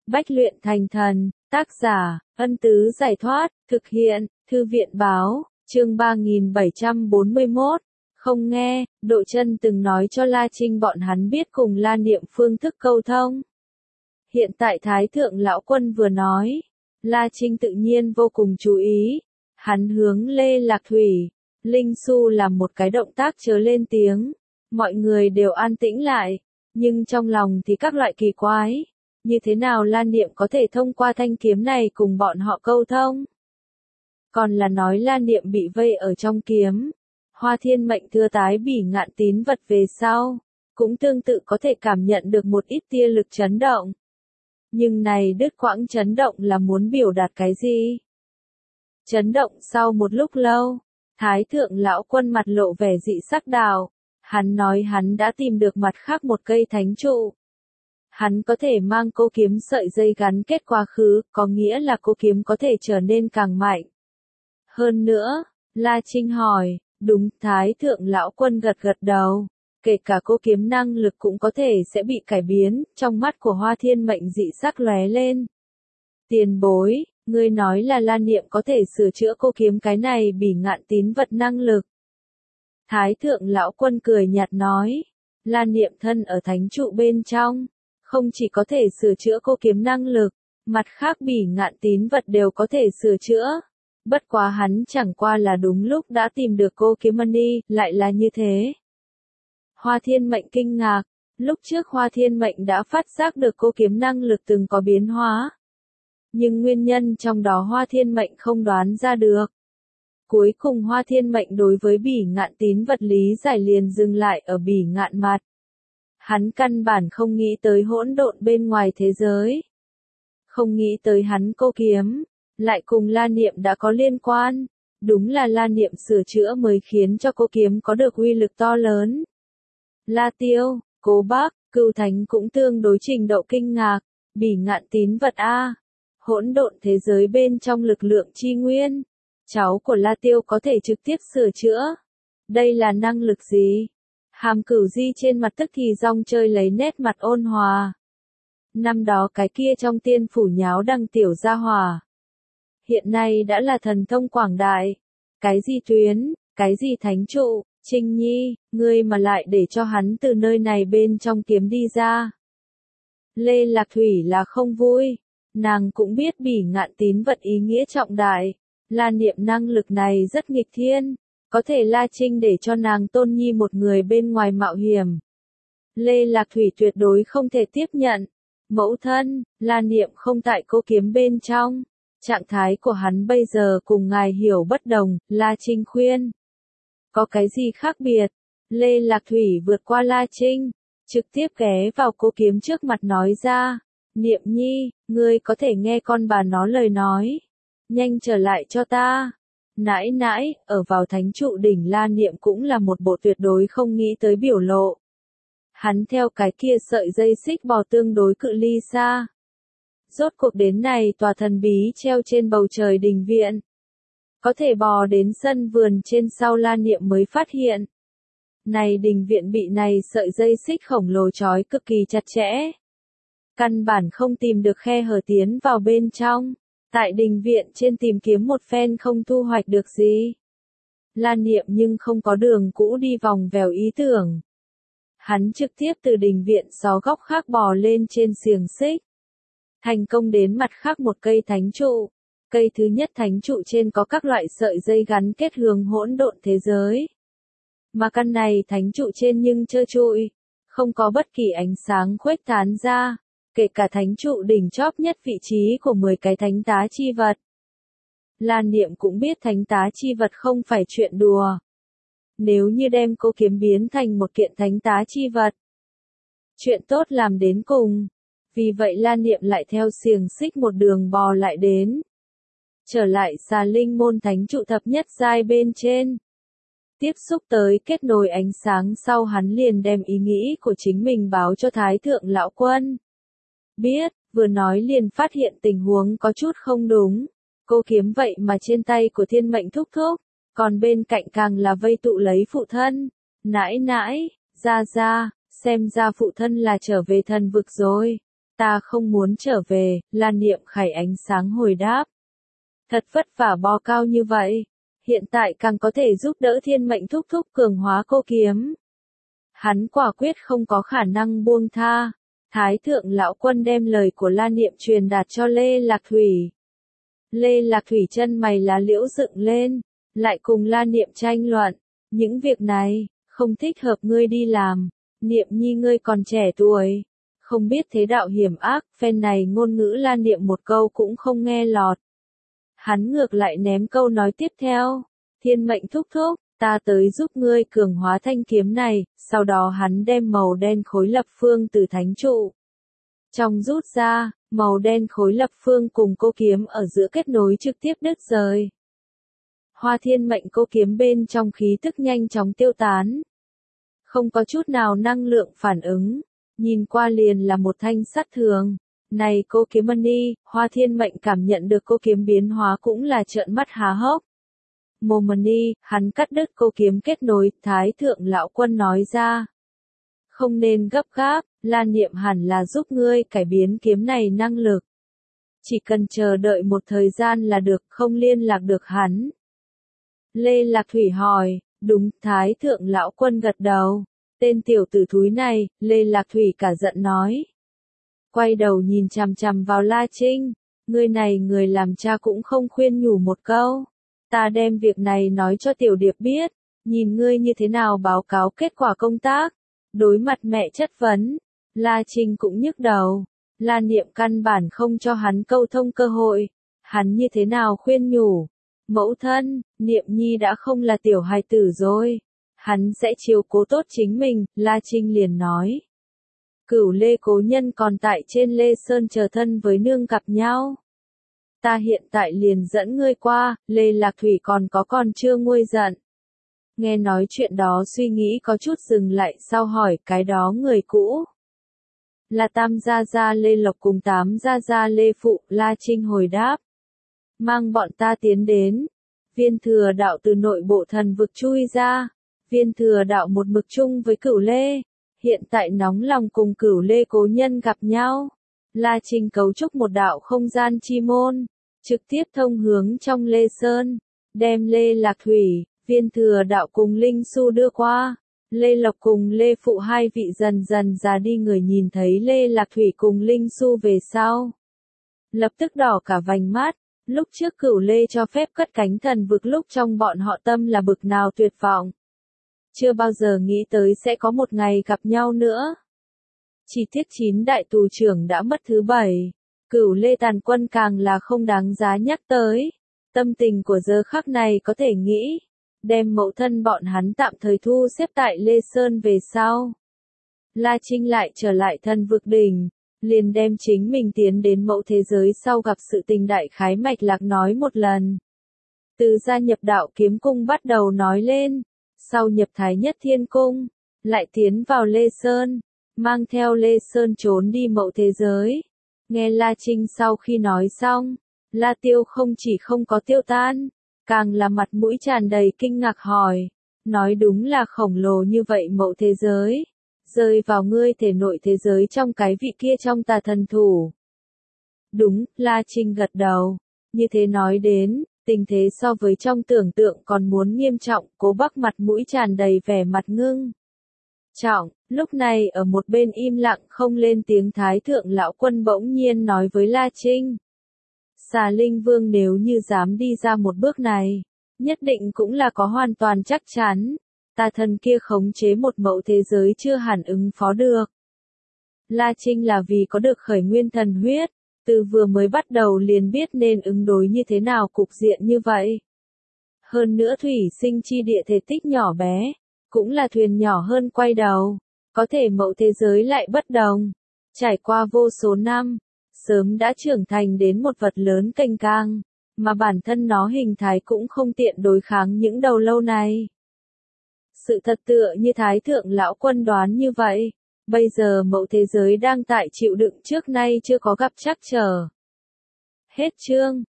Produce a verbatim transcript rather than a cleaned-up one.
Bách luyện thành thần, tác giả, Ân Tứ Giải Thoát, thực hiện, Thư viện Báo, chương ba nghìn bảy trăm bốn mươi mốt. Không nghe, Độ Chân từng nói cho La Trinh bọn hắn biết cùng La Niệm phương thức câu thông. Hiện tại Thái Thượng Lão Quân vừa nói, La Trinh tự nhiên vô cùng chú ý. Hắn hướng Lê Lạc Thủy, Linh Xu làm một cái động tác chớ lên tiếng. Mọi người đều an tĩnh lại, nhưng trong lòng thì các loại kỳ quái. Như thế nào La Niệm có thể thông qua thanh kiếm này cùng bọn họ câu thông? Còn là nói La Niệm bị vây ở trong kiếm. Hoa Thiên Mệnh thưa tái bỉ ngạn tín vật về sau, cũng tương tự có thể cảm nhận được một ít tia lực chấn động. Nhưng này đứt quãng chấn động là muốn biểu đạt cái gì? Chấn động sau một lúc lâu, Thái Thượng Lão Quân mặt lộ vẻ dị sắc đạo. Hắn nói hắn đã tìm được mặt khác một cây thánh trụ. Hắn có thể mang cô kiếm sợi dây gắn kết quá khứ, có nghĩa là cô kiếm có thể trở nên càng mạnh. Hơn nữa, La Trinh hỏi, đúng, Thái Thượng Lão Quân gật gật đầu, kể cả cô kiếm năng lực cũng có thể sẽ bị cải biến, trong mắt của Hoa Thiên Mệnh dị sắc lóe lên. Tiền bối, ngươi nói là La Niệm có thể sửa chữa cô kiếm cái này bỉ ngạn tín vật năng lực. Thái Thượng Lão Quân cười nhạt nói, La Niệm thân ở thánh trụ bên trong, không chỉ có thể sửa chữa cô kiếm năng lực, mặt khác bỉ ngạn tín vật đều có thể sửa chữa. Bất quá hắn chẳng qua là đúng lúc đã tìm được cô kiếm mani, lại là như thế. Hoa Thiên Mệnh kinh ngạc, lúc trước Hoa Thiên Mệnh đã phát giác được cô kiếm năng lực từng có biến hóa. Nhưng nguyên nhân trong đó Hoa Thiên Mệnh không đoán ra được. Cuối cùng Hoa Thiên Mệnh đối với bỉ ngạn tín vật lý giải liền dừng lại ở bỉ ngạn mặt. Hắn căn bản không nghĩ tới hỗn độn bên ngoài thế giới. Không nghĩ tới hắn cô kiếm, lại cùng La Niệm đã có liên quan. Đúng là La Niệm sửa chữa mới khiến cho cô kiếm có được uy lực to lớn. La Tiêu, Cố Bác, Cửu Thánh cũng tương đối trình độ kinh ngạc. Bỉ ngạn tín vật A. Hỗn độn thế giới bên trong lực lượng chi nguyên. Cháu của La Tiêu có thể trực tiếp sửa chữa. Đây là năng lực gì? Hàm Cửu Di trên mặt tức thì rong chơi lấy nét mặt ôn hòa. Năm đó cái kia trong tiên phủ nháo đăng tiểu gia hòa. Hiện nay đã là thần thông quảng đại. Cái gì tuyến, cái gì thánh trụ, Trinh Nhi, ngươi mà lại để cho hắn từ nơi này bên trong kiếm đi ra. Lê Lạc Thủy là không vui. Nàng cũng biết bỉ ngạn tín vật ý nghĩa trọng đại. La Niệm năng lực này rất nghịch thiên. Có thể La Trinh để cho nàng Tôn Nhi một người bên ngoài mạo hiểm. Lê Lạc Thủy tuyệt đối không thể tiếp nhận. Mẫu thân, La Niệm không tại cô kiếm bên trong. Trạng thái của hắn bây giờ cùng ngài hiểu bất đồng, La Trinh khuyên. Có cái gì khác biệt? Lê Lạc Thủy vượt qua La Trinh, trực tiếp ghé vào cô kiếm trước mặt nói ra. Niệm Nhi, ngươi có thể nghe con bà nó lời nói. Nhanh trở lại cho ta. Nãi nãi, ở vào thánh trụ đỉnh La Niệm cũng là một bộ tuyệt đối không nghĩ tới biểu lộ. Hắn theo cái kia sợi dây xích bò tương đối cự ly xa. Rốt cuộc đến này tòa thần bí treo trên bầu trời đình viện. Có thể bò đến sân vườn trên sau La Niệm mới phát hiện. Này đình viện bị này sợi dây xích khổng lồ trói cực kỳ chặt chẽ. Căn bản không tìm được khe hở tiến vào bên trong. Tại đình viện trên tìm kiếm một phen không thu hoạch được gì. La Niệm nhưng không có đường cũ đi vòng vèo ý tưởng. Hắn trực tiếp từ đình viện xó góc khác bò lên trên xiềng xích. Thành công đến mặt khác một cây thánh trụ. Cây thứ nhất thánh trụ trên có các loại sợi dây gắn kết hướng hỗn độn thế giới. Mà căn này thánh trụ trên nhưng trơ trụi. Không có bất kỳ ánh sáng khuếch tán ra. Kể cả thánh trụ đỉnh chóp nhất vị trí của mười cái thánh tá chi vật. La Niệm cũng biết thánh tá chi vật không phải chuyện đùa. Nếu như đem cô kiếm biến thành một kiện thánh tá chi vật. Chuyện tốt làm đến cùng. Vì vậy La Niệm lại theo xiềng xích một đường bò lại đến. Trở lại xà linh môn thánh trụ thập nhất giai bên trên. Tiếp xúc tới kết nối ánh sáng sau hắn liền đem ý nghĩ của chính mình báo cho Thái Thượng Lão Quân. Biết, vừa nói liền phát hiện tình huống có chút không đúng. Cô kiếm vậy mà trên tay của Thiên Mệnh thúc thúc, còn bên cạnh càng là vây tụ lấy phụ thân. Nãi nãi, ra ra, xem ra phụ thân là trở về thần vực rồi. Ta không muốn trở về, La Niệm Khải ánh sáng hồi đáp. Thật vất vả bò cao như vậy, hiện tại càng có thể giúp đỡ thiên mệnh thúc thúc cường hóa cô kiếm. Hắn quả quyết không có khả năng buông tha. Thái thượng lão quân đem lời của La Niệm truyền đạt cho Lê Lạc Thủy. Lê Lạc Thủy chân mày lá liễu dựng lên, lại cùng La Niệm tranh luận. Những việc này, không thích hợp ngươi đi làm. Niệm nhi ngươi còn trẻ tuổi, không biết thế đạo hiểm ác, phen này ngôn ngữ La Niệm một câu cũng không nghe lọt. Hắn ngược lại ném câu nói tiếp theo, thiên mệnh thúc thúc, ta tới giúp ngươi cường hóa thanh kiếm này, sau đó hắn đem màu đen khối lập phương từ thánh trụ trong rút ra, màu đen khối lập phương cùng cô kiếm ở giữa kết nối trực tiếp đứt rời. Hoa thiên mệnh cô kiếm bên trong khí tức nhanh chóng tiêu tán. Không có chút nào năng lượng phản ứng, nhìn qua liền là một thanh sắt thường. Này cô kiếm mani, Hoa thiên mệnh cảm nhận được cô kiếm biến hóa cũng là trợn mắt há hốc. Mô mani, hắn cắt đứt cô kiếm kết nối, Thái thượng lão quân nói ra. Không nên gấp gáp, La Niệm hẳn là giúp ngươi cải biến kiếm này năng lực. Chỉ cần chờ đợi một thời gian là được, không liên lạc được hắn. Lê Lạc Thủy hỏi, đúng, Thái thượng lão quân gật đầu. Tên tiểu tử thúi này, Lê Lạc Thủy cả giận nói. Quay đầu nhìn chằm chằm vào La Trinh, ngươi này người làm cha cũng không khuyên nhủ một câu. Ta đem việc này nói cho tiểu điệp biết, nhìn ngươi như thế nào báo cáo kết quả công tác. Đối mặt mẹ chất vấn, La Trinh cũng nhức đầu. La Niệm căn bản không cho hắn câu thông cơ hội. Hắn như thế nào khuyên nhủ? Mẫu thân, Niệm Nhi đã không là tiểu hài tử rồi. Hắn sẽ chiếu cố tốt chính mình, La Trinh liền nói. Cửu Lê cố nhân còn tại trên Lê Sơn chờ thân với nương gặp nhau. Ta hiện tại liền dẫn ngươi qua, Lê Lạc Thủy còn có còn chưa nguôi giận. Nghe nói chuyện đó suy nghĩ có chút dừng lại sau hỏi cái đó người cũ. Là Tam Gia Gia Lê Lộc cùng Tám Gia Gia Lê Phụ, La Trinh hồi đáp. Mang bọn ta tiến đến. Viên thừa đạo từ nội bộ thần vực chui ra. Viên thừa đạo một mực chung với Cửu Lê. Hiện tại nóng lòng cùng Cửu Lê cố nhân gặp nhau. La Trinh cấu trúc một đạo không gian chi môn. Trực tiếp thông hướng trong Lê Sơn. Đem Lê Lạc Thủy, Viên thừa đạo cùng Linh Su đưa qua. Lê Lộc cùng Lê Phụ hai vị dần dần già đi người nhìn thấy Lê Lạc Thủy cùng Linh Su về sau. Lập tức đỏ cả vành mắt. Lúc trước Cửu Lê cho phép cất cánh thần vực lúc trong bọn họ tâm là bực nào tuyệt vọng. Chưa bao giờ nghĩ tới sẽ có một ngày gặp nhau nữa. Chỉ tiếc chín đại tù trưởng đã mất thứ bảy. Cửu Lê tàn quân càng là không đáng giá nhắc tới. Tâm tình của giờ khắc này có thể nghĩ. Đem mẫu thân bọn hắn tạm thời thu xếp tại Lê Sơn về sau. La Trinh lại trở lại thần vực đỉnh. Liền đem chính mình tiến đến mẫu thế giới sau gặp sự tình đại khái mạch lạc nói một lần. Từ gia nhập đạo kiếm cung bắt đầu nói lên. Sau nhập Thái Nhất Thiên Cung. Lại tiến vào Lê Sơn. Mang theo Lê Sơn trốn đi mẫu thế giới. Nghe La Trinh sau khi nói xong. La Tiêu không chỉ không có tiêu tan. Càng là mặt mũi tràn đầy kinh ngạc hỏi. Nói đúng là khổng lồ như vậy mẫu thế giới. Rơi vào ngươi thể nội thế giới trong cái vị kia trong tà thần thủ. Đúng, La Trinh gật đầu. Như thế nói đến, tình thế so với trong tưởng tượng còn muốn nghiêm trọng, Cố Bắc mặt mũi tràn đầy vẻ mặt ngưng. Trọng, lúc này ở một bên im lặng không lên tiếng Thái thượng lão quân bỗng nhiên nói với La Trinh. Xà Linh Vương nếu như dám đi ra một bước này, nhất định cũng là có hoàn toàn chắc chắn. Tà thần kia khống chế một mẫu thế giới chưa hẳn ứng phó được. La Trinh là vì có được khởi nguyên thần huyết, từ vừa mới bắt đầu liền biết nên ứng đối như thế nào cục diện như vậy. Hơn nữa thủy sinh chi địa thể tích nhỏ bé, cũng là thuyền nhỏ hơn quay đầu, có thể mẫu thế giới lại bất đồng. Trải qua vô số năm, sớm đã trưởng thành đến một vật lớn cành cang, mà bản thân nó hình thái cũng không tiện đối kháng những đầu lâu này. Sự thật tựa như Thái thượng lão quân đoán như vậy, bây giờ mẫu thế giới đang tại chịu đựng trước nay chưa có gặp trắc trở. Hết chương.